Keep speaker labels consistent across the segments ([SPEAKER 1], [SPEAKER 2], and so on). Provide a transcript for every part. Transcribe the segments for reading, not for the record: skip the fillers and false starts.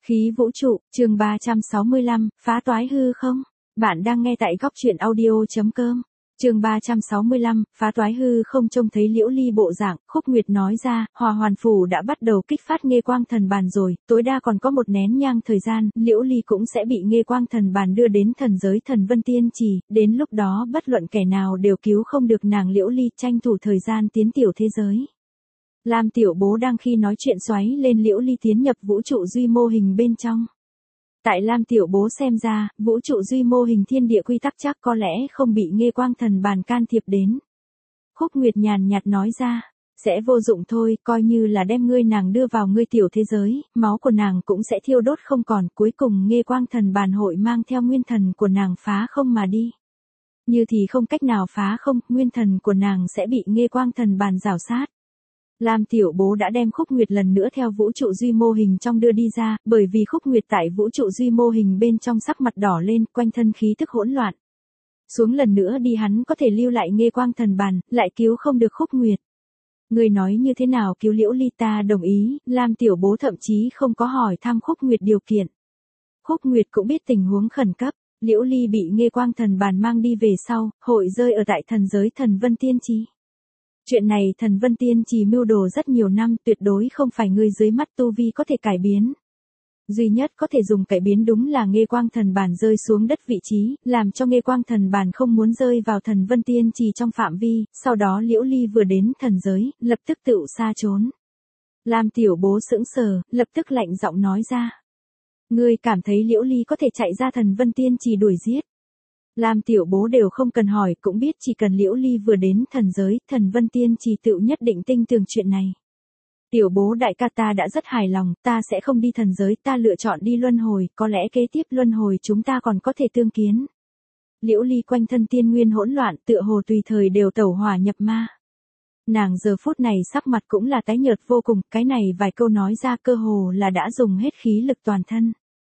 [SPEAKER 1] Khí vũ trụ, chương 365, phá toái hư không? Bạn đang nghe tại góc truyện audio.com. Chương 365, phá toái hư không. Trông thấy Liễu Ly bộ dạng, Khúc Nguyệt nói ra, Hòa Hoàn Phủ đã bắt đầu kích phát Nghê Quang Thần Bàn rồi, tối đa còn có một nén nhang thời gian, Liễu Ly cũng sẽ bị Nghê Quang Thần Bàn đưa đến thần giới Thần Vân Tiên Trì, đến lúc đó bất luận kẻ nào đều cứu không được nàng. Liễu Ly tranh thủ thời gian tiến tiểu thế giới. Lam Tiểu Bố đang khi nói chuyện xoáy lên Liễu Ly tiến nhập vũ trụ duy mô hình bên trong. Tại Lam Tiểu Bố xem ra, vũ trụ duy mô hình thiên địa quy tắc chắc có lẽ không bị Nghê Quang Thần Bàn can thiệp đến. Khúc Nguyệt nhàn nhạt nói ra, sẽ vô dụng thôi, coi như là đem ngươi nàng đưa vào ngươi tiểu thế giới, máu của nàng cũng sẽ thiêu đốt không còn, cuối cùng Nghê Quang Thần Bàn hội mang theo nguyên thần của nàng phá không mà đi. Như thì không cách nào phá không, nguyên thần của nàng sẽ bị Nghê Quang Thần Bàn rào sát. Lam Tiểu Bố đã đem Khúc Nguyệt lần nữa theo vũ trụ duy mô hình trong đưa đi ra, bởi vì Khúc Nguyệt tại vũ trụ duy mô hình bên trong sắc mặt đỏ lên, quanh thân khí tức hỗn loạn. Xuống lần nữa đi hắn có thể lưu lại Nghê Quang Thần Bàn, lại cứu không được Khúc Nguyệt. Người nói như thế nào cứu Liễu Ly? Ta đồng ý. Lam Tiểu Bố thậm chí không có hỏi thăm Khúc Nguyệt điều kiện. Khúc Nguyệt cũng biết tình huống khẩn cấp, Liễu Ly bị Nghê Quang Thần Bàn mang đi về sau, hội rơi ở tại thần giới Thần Vân Tiên Trì. Chuyện này Thần Vân Tiên Trì mưu đồ rất nhiều năm, tuyệt đối không phải người dưới mắt tu vi có thể cải biến. Duy nhất có thể dùng cải biến đúng là Nghê Quang Thần Bàn rơi xuống đất vị trí, làm cho Nghê Quang Thần Bàn không muốn rơi vào Thần Vân Tiên Trì trong phạm vi, sau đó Liễu Ly vừa đến thần giới, lập tức tựu xa trốn. Lam Tiểu Bố sững sờ, lập tức lạnh giọng nói ra. Ngươi cảm thấy Liễu Ly có thể chạy ra Thần Vân Tiên Trì đuổi giết? Lam Tiểu Bố đều không cần hỏi cũng biết chỉ cần Liễu Ly vừa đến thần giới, Thần Vân Tiên Trì tựu nhất định tin tưởng chuyện này. Tiểu Bố đại ca, ta đã rất hài lòng, ta sẽ không đi thần giới, ta lựa chọn đi luân hồi, có lẽ kế tiếp luân hồi chúng ta còn có thể tương kiến. Liễu Ly quanh thân tiên nguyên hỗn loạn, tựa hồ tùy thời đều tẩu hỏa nhập ma. Nàng giờ phút này sắc mặt cũng là tái nhợt vô cùng, cái này vài câu nói ra cơ hồ là đã dùng hết khí lực toàn thân.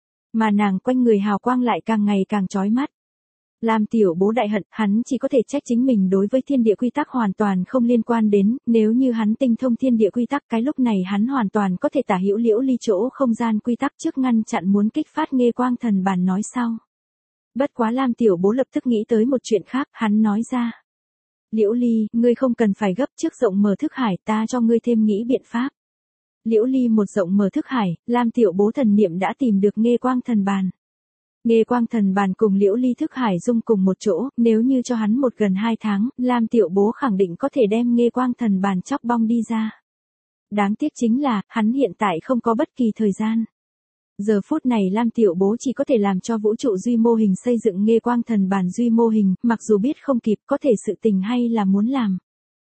[SPEAKER 1] Mà nàng quanh người hào quang lại càng ngày càng chói mắt. Lam Tiểu Bố đại hận, hắn chỉ có thể trách chính mình đối với thiên địa quy tắc hoàn toàn không liên quan đến, nếu như hắn tinh thông thiên địa quy tắc cái lúc này hắn hoàn toàn có thể tả hữu Liễu Ly chỗ không gian quy tắc trước ngăn chặn muốn kích phát Nghê Quang Thần Bàn nói sau. Bất quá Lam Tiểu Bố lập tức nghĩ tới một chuyện khác, hắn nói ra. Liễu Ly, ngươi không cần phải gấp, trước rộng mở thức hải, ta cho ngươi thêm nghĩ biện pháp. Liễu Ly một rộng mở thức hải, Lam Tiểu Bố thần niệm đã tìm được Nghê Quang Thần Bàn. Nghê Quang Thần Bàn cùng Liễu Ly thức hải dung cùng một chỗ, nếu như cho hắn một gần 2 tháng, Lam Tiểu Bố khẳng định có thể đem Nghê Quang Thần Bàn chóc bong đi ra. Đáng tiếc chính là, hắn hiện tại không có bất kỳ thời gian. Giờ phút này Lam Tiểu Bố chỉ có thể làm cho vũ trụ duy mô hình xây dựng Nghê Quang Thần Bàn duy mô hình, mặc dù biết không kịp có thể sự tình hay là muốn làm.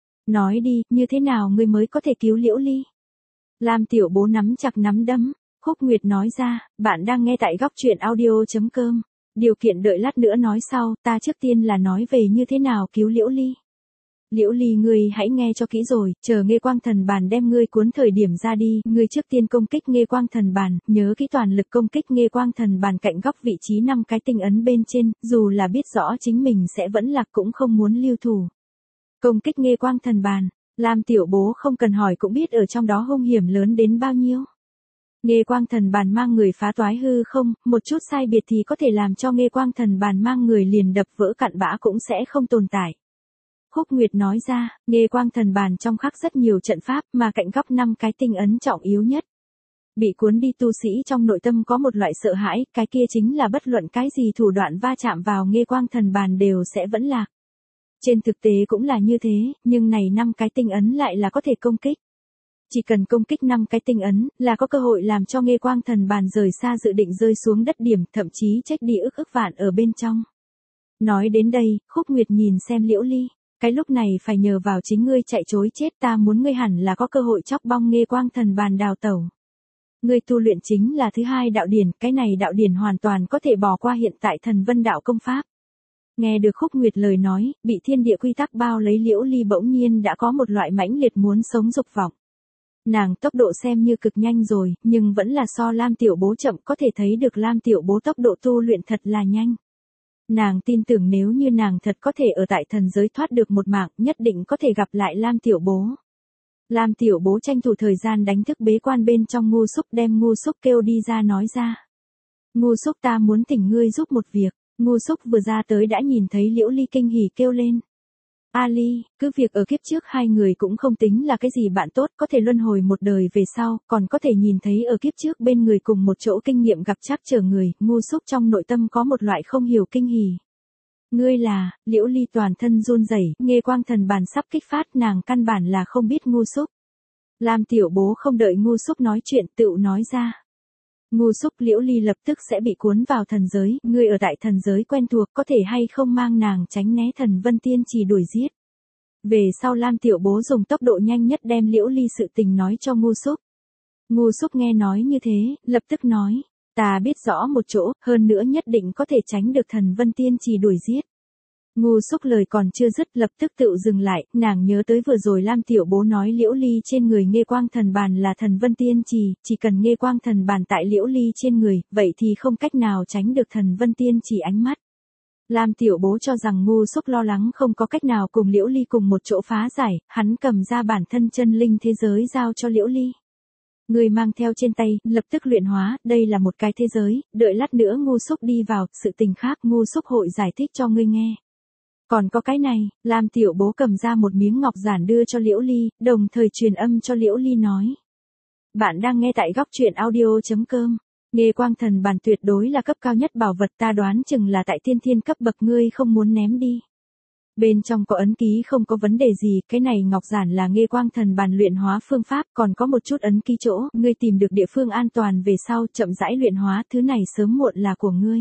[SPEAKER 1] Nói đi, như thế nào ngươi mới có thể cứu Liễu Ly? Lam Tiểu Bố nắm chặt nắm đấm. Khúc Nguyệt nói ra, bạn đang nghe tại góc truyện audio.com. Điều kiện đợi lát nữa nói sau, ta trước tiên là nói về như thế nào cứu Liễu Ly. Liễu Ly, ngươi hãy nghe cho kỹ rồi, chờ Nghê Quang Thần Bàn đem ngươi cuốn thời điểm ra đi, ngươi trước tiên công kích Nghê Quang Thần Bàn, nhớ kỹ toàn lực công kích Nghê Quang Thần Bàn cạnh góc vị trí 5 cái tinh ấn bên trên, dù là biết rõ chính mình sẽ vẫn lạc cũng không muốn lưu thủ. Công kích Nghê Quang Thần Bàn, Lam Tiểu Bố không cần hỏi cũng biết ở trong đó hung hiểm lớn đến bao nhiêu. Nghê Quang Thần Bàn mang người phá toái hư không, một chút sai biệt thì có thể làm cho Nghê Quang Thần Bàn mang người liền đập vỡ cặn bã cũng sẽ không tồn tại. Khúc Nguyệt nói ra, Nghê Quang Thần Bàn trong khắc rất nhiều trận pháp mà cạnh góc 5 cái tinh ấn trọng yếu nhất. Bị cuốn đi tu sĩ trong nội tâm có một loại sợ hãi, cái kia chính là bất luận cái gì thủ đoạn va chạm vào Nghê Quang Thần Bàn đều sẽ vẫn lạc. Trên thực tế cũng là như thế, nhưng này 5 cái tinh ấn lại là có thể công kích. Chỉ cần công kích 5 cái tinh ấn, là có cơ hội làm cho Nghê Quang Thần Bàn rời xa dự định rơi xuống đất điểm, thậm chí trách đi ức vạn ở bên trong. Nói đến đây, Khúc Nguyệt nhìn xem Liễu Ly, cái lúc này phải nhờ vào chính ngươi chạy chối chết, ta muốn ngươi hẳn là có cơ hội chóc bong Nghê Quang Thần Bàn đào tẩu. Ngươi tu luyện chính là thứ 2 đạo điển, cái này đạo điển hoàn toàn có thể bỏ qua hiện tại Thần Vân đạo công pháp. Nghe được Khúc Nguyệt lời nói, bị thiên địa quy tắc bao lấy Liễu Ly bỗng nhiên đã có một loại mãnh liệt muốn sống dục vọng. Nàng tốc độ xem như cực nhanh rồi, nhưng vẫn là so Lam Tiểu Bố chậm, có thể thấy được Lam Tiểu Bố tốc độ tu luyện thật là nhanh. Nàng tin tưởng nếu như nàng thật có thể ở tại thần giới thoát được một mạng, nhất định có thể gặp lại Lam Tiểu Bố. Lam Tiểu Bố tranh thủ thời gian đánh thức bế quan bên trong Ngu Xúc, đem Ngu Xúc kêu đi ra nói ra. Ngu Xúc, ta muốn thỉnh ngươi giúp một việc. Ngu Xúc vừa ra tới đã nhìn thấy Liễu Ly kinh hỉ kêu lên. A Ly, cứ việc ở kiếp trước hai người cũng không tính là cái gì bạn tốt, có thể luân hồi một đời về sau, còn có thể nhìn thấy ở kiếp trước bên người cùng một chỗ kinh nghiệm gặp trắc trở người, Ngu Xúc trong nội tâm có một loại không hiểu kinh hỉ. Ngươi là, Liễu Ly toàn thân run rẩy, Nghê Quang Thần Bàn sắp kích phát, nàng căn bản là không biết Ngu Xúc. Lam Tiểu Bố không đợi Ngu Xúc nói chuyện, tựu nói ra. Ngu Xúc, Liễu Ly lập tức sẽ bị cuốn vào thần giới, ngươi ở tại thần giới quen thuộc, có thể hay không mang nàng tránh né Thần Vân Tiên Chỉ đuổi giết. Về sau Lam Tiểu Bố dùng tốc độ nhanh nhất đem Liễu Ly sự tình nói cho Ngu Xúc. Ngu Xúc nghe nói như thế, lập tức nói, ta biết rõ một chỗ, hơn nữa nhất định có thể tránh được Thần Vân Tiên Chỉ đuổi giết. Ngu Xúc lời còn chưa dứt, lập tức tự dừng lại, nàng nhớ tới vừa rồi Lam Tiểu Bố nói Liễu Ly trên người Nghê Quang Thần Bàn là Thần Vân Tiên chỉ cần Nghê Quang Thần Bàn tại Liễu Ly trên người, vậy thì không cách nào tránh được Thần Vân Tiên chỉ ánh mắt. Lam Tiểu Bố cho rằng Ngu Xúc lo lắng không có cách nào cùng Liễu Ly cùng một chỗ phá giải, hắn cầm ra bản thân chân linh thế giới giao cho Liễu Ly. Người mang theo trên tay, lập tức luyện hóa, đây là một cái thế giới, đợi lát nữa Ngu Xúc đi vào, sự tình khác Ngu Xúc hội giải thích cho ngươi nghe. Còn có cái này, Lam Tiểu Bố cầm ra một miếng ngọc giản đưa cho Liễu Ly, đồng thời truyền âm cho Liễu Ly nói. Bạn đang nghe tại góc truyện audio.com. Nghê Quang Thần Bàn tuyệt đối là cấp cao nhất bảo vật, ta đoán chừng là tại tiên thiên cấp bậc, ngươi không muốn ném đi. Bên trong có ấn ký không có vấn đề gì, cái này ngọc giản là Nghê Quang Thần Bàn luyện hóa phương pháp, còn có một chút ấn ký chỗ, ngươi tìm được địa phương an toàn về sau chậm rãi luyện hóa, thứ này sớm muộn là của ngươi.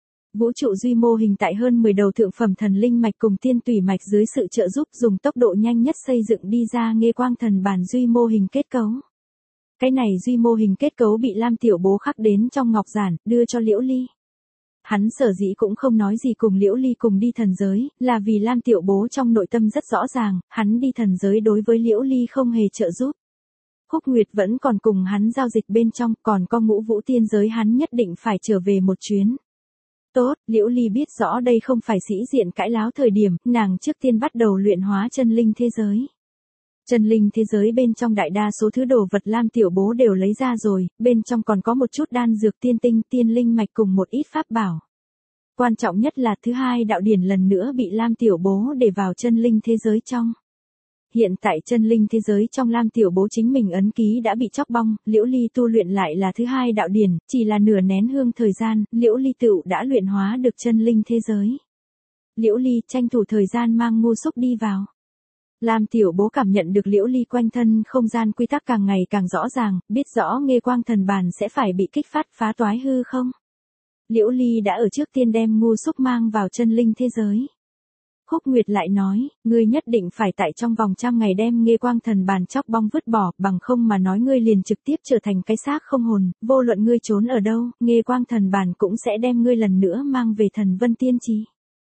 [SPEAKER 1] Vũ trụ duy mô hình tại hơn 10 đầu thượng phẩm thần linh mạch cùng tiên tủy mạch dưới sự trợ giúp dùng tốc độ nhanh nhất xây dựng đi ra Nghê Quang Thần Bàn duy mô hình kết cấu. Cái này duy mô hình kết cấu bị Lam Tiểu Bố khắc đến trong ngọc giản, đưa cho Liễu Ly. Hắn sở dĩ cũng không nói gì cùng Liễu Ly cùng đi thần giới, là vì Lam Tiểu Bố trong nội tâm rất rõ ràng, hắn đi thần giới đối với Liễu Ly không hề trợ giúp. Khúc Nguyệt vẫn còn cùng hắn giao dịch bên trong, còn có Ngũ Vũ tiên giới hắn nhất định phải trở về một chuyến. Tốt, Liễu Ly biết rõ đây không phải sĩ diện cãi láo thời điểm, nàng trước tiên bắt đầu luyện hóa chân linh thế giới. Chân linh thế giới bên trong đại đa số thứ đồ vật Lam Tiểu Bố đều lấy ra rồi, bên trong còn có một chút đan dược tiên tinh, tiên linh mạch cùng một ít pháp bảo. Quan trọng nhất là thứ hai đạo điển lần nữa bị Lam Tiểu Bố để vào chân linh thế giới trong. Hiện tại chân linh thế giới trong Lam Tiểu Bố chính mình ấn ký đã bị chóc bong, Liễu Ly tu luyện lại là thứ hai đạo điển, chỉ là nửa nén hương thời gian, Liễu Ly tựu đã luyện hóa được chân linh thế giới. Liễu Ly tranh thủ thời gian mang Ngu Xúc đi vào. Lam Tiểu Bố cảm nhận được Liễu Ly quanh thân không gian quy tắc càng ngày càng rõ ràng, biết rõ Nghê Quang Thần Bàn sẽ phải bị kích phát phá toái hư không. Liễu Ly đã ở trước tiên đem Ngu Xúc mang vào chân linh thế giới. Khúc Nguyệt lại nói, ngươi nhất định phải tại trong vòng 100 ngày đem Nghê Quang Thần Bàn chóc bong vứt bỏ, bằng không mà nói ngươi liền trực tiếp trở thành cái xác không hồn, vô luận ngươi trốn ở đâu, Nghê Quang Thần Bàn cũng sẽ đem ngươi lần nữa mang về Thần Vân Tiên Chỉ.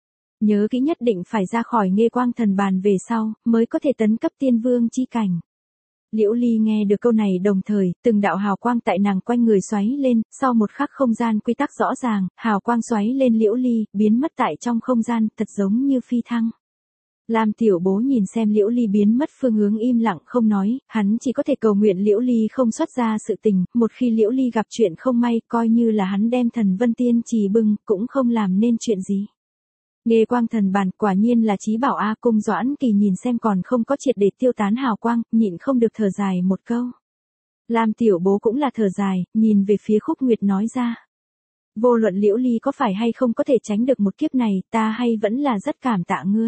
[SPEAKER 1] Nhớ kỹ nhất định phải ra khỏi Nghê Quang Thần Bàn về sau, mới có thể tấn cấp tiên vương chi cảnh. Liễu Ly nghe được câu này đồng thời, từng đạo hào quang tại nàng quanh người xoáy lên, sau một khắc không gian quy tắc rõ ràng, hào quang xoáy lên Liễu Ly, biến mất tại trong không gian, thật giống như phi thăng. Lam Tiểu Bố nhìn xem Liễu Ly biến mất phương hướng im lặng không nói, hắn chỉ có thể cầu nguyện Liễu Ly không xuất ra sự tình, một khi Liễu Ly gặp chuyện không may, coi như là hắn đem Thần Vân Tiên Chỉ bưng, cũng không làm nên chuyện gì. Nghê Quang Thần Bàn quả nhiên là chí bảo A. Cung Doãn Kỳ nhìn xem còn không có triệt để tiêu tán hào quang, nhịn không được thở dài một câu. Lam Tiểu Bố cũng là thở dài, nhìn về phía Khúc Nguyệt nói ra. Vô luận Liễu Ly có phải hay không có thể tránh được một kiếp này, ta hay vẫn là rất cảm tạ ngươi.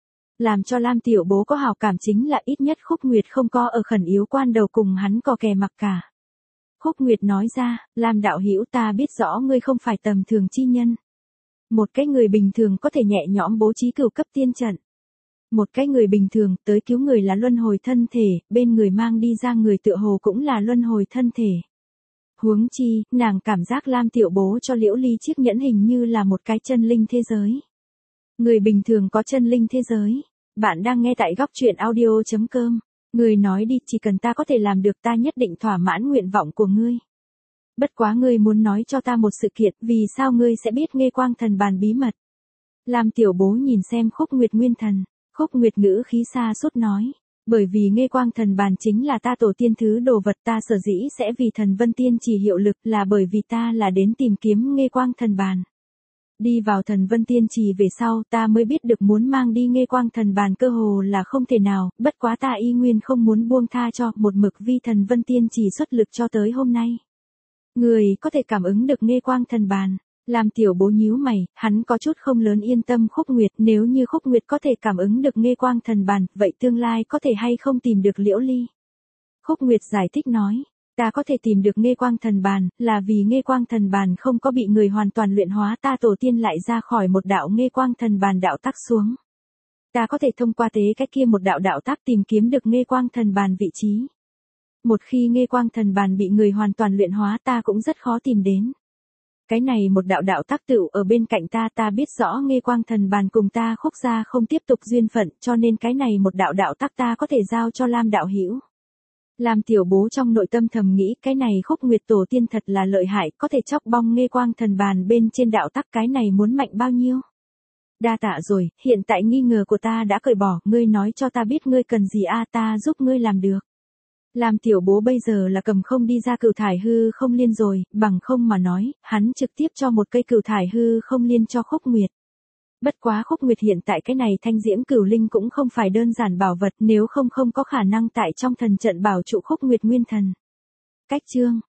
[SPEAKER 1] Làm cho Lam Tiểu Bố có hào cảm chính là ít nhất Khúc Nguyệt không có ở khẩn yếu quan đầu cùng hắn cò kè mặc cả. Khúc Nguyệt nói ra, Lam đạo hữu, ta biết rõ ngươi không phải tầm thường chi nhân. Một cái người bình thường có thể nhẹ nhõm bố trí cửu cấp tiên trận. Một cái người bình thường tới cứu người là luân hồi thân thể, bên người mang đi ra người tựa hồ cũng là luân hồi thân thể. Huống chi, nàng cảm giác Lam Tiểu Bố cho Liễu Ly chiếc nhẫn hình như là một cái chân linh thế giới. Người bình thường có chân linh thế giới. Bạn đang nghe tại góc truyện audio.com. Người nói đi, chỉ cần ta có thể làm được ta nhất định thỏa mãn nguyện vọng của ngươi. Bất quá ngươi muốn nói cho ta một sự kiện, vì sao ngươi sẽ biết Nghê Quang Thần Bàn bí mật? Lam Tiểu Bố nhìn xem Khúc Nguyệt nguyên thần, Khúc Nguyệt ngữ khí xa sút nói. Bởi vì Nghê Quang Thần Bàn chính là ta tổ tiên thứ đồ vật, ta sở dĩ sẽ vì Thần Vân Tiên Chỉ hiệu lực là bởi vì ta là đến tìm kiếm Nghê Quang Thần Bàn. Đi vào Thần Vân Tiên Trì về sau ta mới biết được muốn mang đi Nghê Quang Thần Bàn cơ hồ là không thể nào, bất quá ta y nguyên không muốn buông tha cho, một mực vi Thần Vân Tiên Trì xuất lực cho tới hôm nay. Người có thể cảm ứng được Nghê Quang Thần Bàn. Làm tiểu bố nhíu mày, hắn có chút không lớn yên tâm Khúc Nguyệt, nếu như Khúc Nguyệt có thể cảm ứng được Nghê Quang Thần Bàn, vậy tương lai có thể hay không tìm được Liễu Ly? Khúc Nguyệt giải thích nói, ta có thể tìm được Nghê Quang Thần Bàn, là vì Nghê Quang Thần Bàn không có bị người hoàn toàn luyện hóa, ta tổ tiên lại ra khỏi một đạo Nghê Quang Thần Bàn đạo tắc xuống. Ta có thể thông qua tế cái kia một đạo đạo tác tìm kiếm được Nghê Quang Thần Bàn vị trí. Một khi Nghê Quang Thần Bàn bị người hoàn toàn luyện hóa ta cũng rất khó tìm đến. Cái này một đạo đạo tác tựu ở bên cạnh ta, ta biết rõ Nghê Quang Thần Bàn cùng ta Khúc gia không tiếp tục duyên phận, cho nên cái này một đạo đạo tác ta có thể giao cho Lam đạo hữu. Làm tiểu bố trong nội tâm thầm nghĩ, cái này Khúc Nguyệt tổ tiên thật là lợi hại, có thể chóc bong Nghê Quang Thần Bàn bên trên đạo tác, cái này muốn mạnh bao nhiêu. Đa tạ rồi, hiện tại nghi ngờ của ta đã cởi bỏ, ngươi nói cho ta biết ngươi cần gì a, ta giúp ngươi làm được. Làm tiểu bố bây giờ là cầm không đi ra cửu thải hư không liên rồi, bằng không mà nói, hắn trực tiếp cho một cây cửu thải hư không liên cho Khúc Nguyệt. Bất quá Khúc Nguyệt hiện tại cái này thanh diễm cửu linh cũng không phải đơn giản bảo vật, nếu không có khả năng tại trong thần trận bảo trụ Khúc Nguyệt nguyên thần. Cách chương